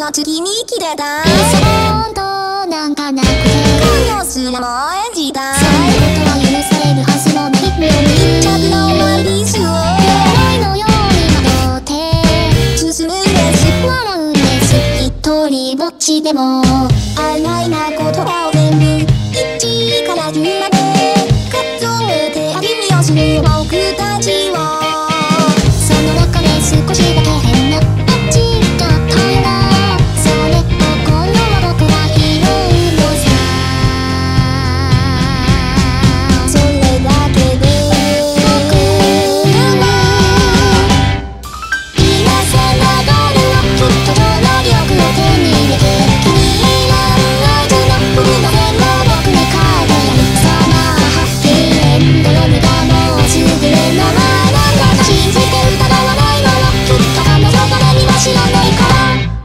嘘つきに切れた本当なんかなくて今夜すらも演じたそんなことは許されるはずもないのに一着のワンピースを恋のように惑って進むんです笑うんです一人ぼっちでも曖昧な言葉を全部1から10まで数えて歩みをする僕たちはその中で少しだけ変なあっちがあったよなそれと今度は僕が拾うのさそれだけで僕らは今さながるはきっと超能力を手に入れて気になるあいつの不運な線を僕に変えてやるさまあハッピーエンド夜がもうすぐ目の前なんだと信じて疑わないのはきっと彼女が何も知らないから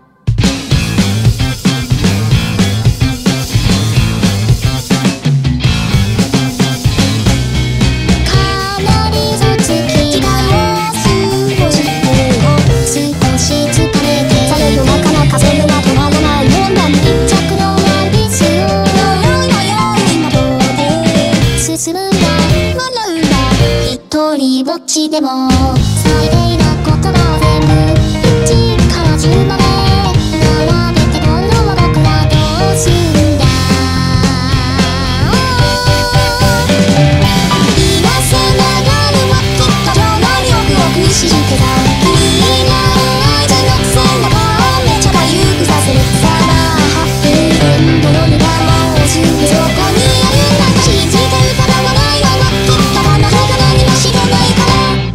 かなりずつ気が少し少し疲れてされどなかなかそれが止まらないもんだね一着のワンピースをのようにまとって進むんだ笑うんだ一人ぼっちでも最低なことが全部1から10まで並べて今度は僕らどうすんだ今さながるはきっと超能力を駆使してた君があいつの背中をめちゃかゆくさせるさまあハッピーエンド夜がもうすぐそこにあるんだと信じて疑わないのはきっと彼女が何も知らないから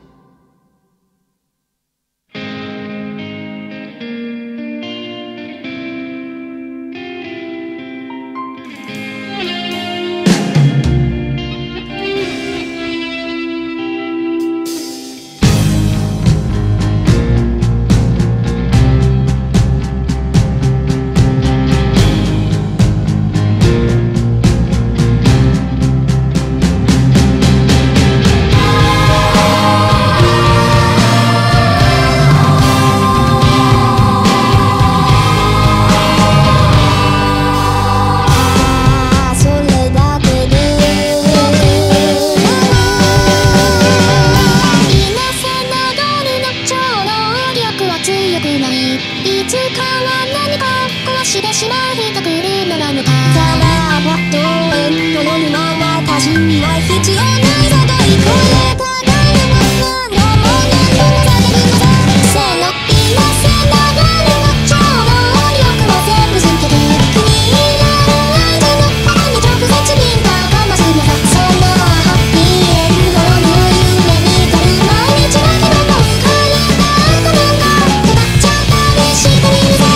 いつかは何か壊してしまう日が来るのなのかただパッとエンドの沼は私には必要ないぞと言こえたがるままのも何度も叫ぶのさその今さながるの超能力を全部捨てて君があいつの肌に直接にかますのさそのハッピーエンドの夢見てる毎日だけども体なんかなんか手がちゃったりしてみるぜ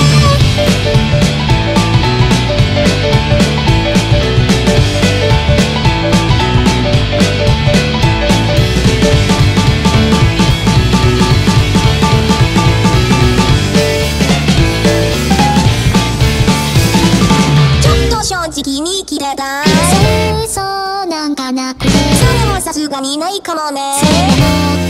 ちょっと正直に切れた嘘なんかなくてそれもさすがにないかもねそれでも